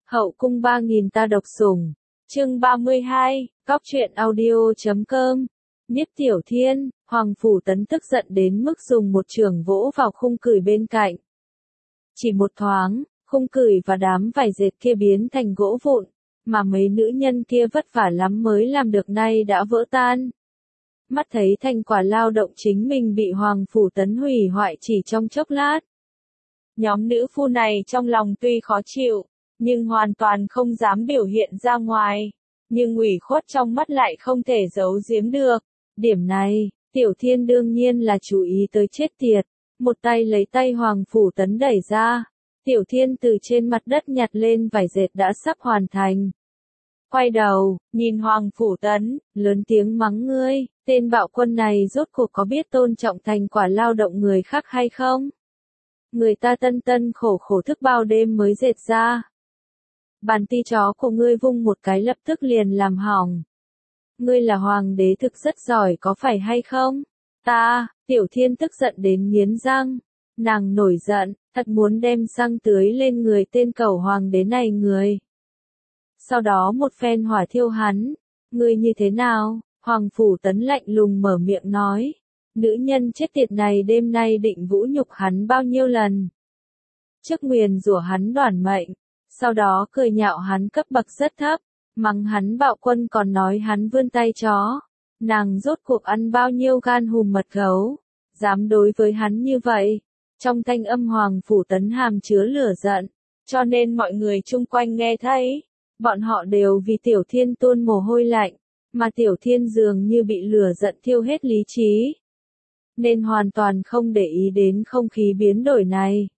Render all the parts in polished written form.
Hậu cung 3000 ta độc sủng. Chương 32, Góc truyện audio.com. Nhiếp Tiểu Thiên, Hoàng Phủ Tấn tức giận đến mức dùng một chưởng vỗ vào khung cửi bên cạnh. Chỉ một thoáng, khung cửi và đám vải dệt kia biến thành gỗ vụn, mà mấy nữ nhân kia vất vả lắm mới làm được nay đã vỡ tan. Mắt thấy thành quả lao động chính mình bị Hoàng Phủ Tấn hủy hoại chỉ trong chốc lát. Nhóm nữ phu này trong lòng tuy khó chịu, nhưng hoàn toàn không dám biểu hiện ra ngoài, nhưng ủy khuất trong mắt lại không thể giấu giếm được. Điểm này, Tiểu Thiên đương nhiên là chú ý tới chết tiệt, một tay lấy tay Hoàng Phủ Tấn đẩy ra. Tiểu Thiên từ trên mặt đất nhặt lên vải dệt đã sắp hoàn thành. Quay đầu, nhìn Hoàng Phủ Tấn, lớn tiếng mắng ngươi, tên bạo quân này rốt cuộc có biết tôn trọng thành quả lao động người khác hay không? Người ta tân tân khổ khổ thức bao đêm mới dệt ra. Bàn ti chó của ngươi vung một cái lập tức liền làm hỏng. Ngươi là hoàng đế thực rất giỏi có phải hay không? Tiểu Thiên tức giận đến nghiến răng. Nàng nổi giận, thật muốn đem xăng tưới lên người tên cẩu hoàng đế này người. Sau đó một phen hỏa thiêu hắn. Ngươi như thế nào? Hoàng Phủ Tấn lạnh lùng mở miệng nói. Nữ nhân chết tiệt này đêm nay định vũ nhục hắn bao nhiêu lần. Trước nguyền rủa hắn đoản mệnh. Sau đó cười nhạo hắn cấp bậc rất thấp. Mắng hắn bạo quân còn nói hắn vươn tay chó. Nàng rốt cuộc ăn bao nhiêu gan hùm mật gấu. Dám đối với hắn như vậy. Trong thanh âm Hoàng Phủ Tấn hàm chứa lửa giận. Cho nên mọi người chung quanh nghe thấy. Bọn họ đều vì Tiểu Thiên tuôn mồ hôi lạnh. Mà Tiểu Thiên dường như bị lửa giận thiêu hết lý trí. Nên hoàn toàn không để ý đến không khí biến đổi này.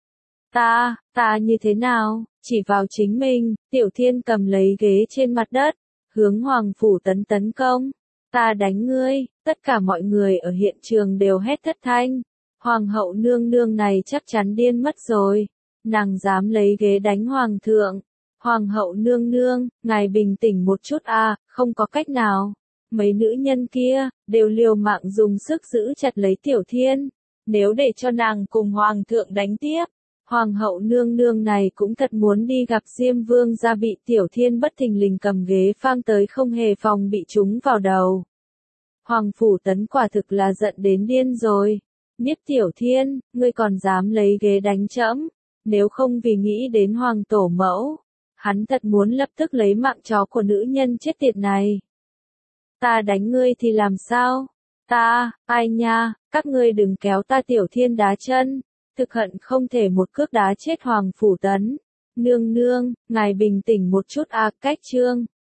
Ta như thế nào? Chỉ vào chính mình, Tiểu Thiên cầm lấy ghế trên mặt đất, hướng Hoàng Phủ Tấn tấn công. Ta đánh ngươi, tất cả mọi người ở hiện trường đều hét thất thanh. Hoàng hậu nương nương này chắc chắn điên mất rồi. Nàng dám lấy ghế đánh Hoàng thượng. Hoàng hậu nương nương, ngài bình tĩnh một chút không có cách nào. Mấy nữ nhân kia, đều liều mạng dùng sức giữ chặt lấy Tiểu Thiên. Nếu để cho nàng cùng Hoàng thượng đánh tiếp, Hoàng hậu nương nương này cũng thật muốn đi gặp Diêm Vương gia bị Tiểu Thiên bất thình lình cầm ghế phang tới không hề phòng bị trúng vào đầu. Hoàng Phủ Tấn quả thực là giận đến điên rồi. Nhiếp Tiểu Thiên, ngươi còn dám lấy ghế đánh trẫm? Nếu không vì nghĩ đến Hoàng tổ mẫu, hắn thật muốn lập tức lấy mạng chó của nữ nhân chết tiệt này. Ta đánh ngươi thì làm sao? Ai nha, các ngươi đừng kéo ta Tiểu Thiên đá chân. Thực hận không thể một cước đá chết Hoàng Phủ Tấn. Nương nương, ngài bình tĩnh một chút cách chương.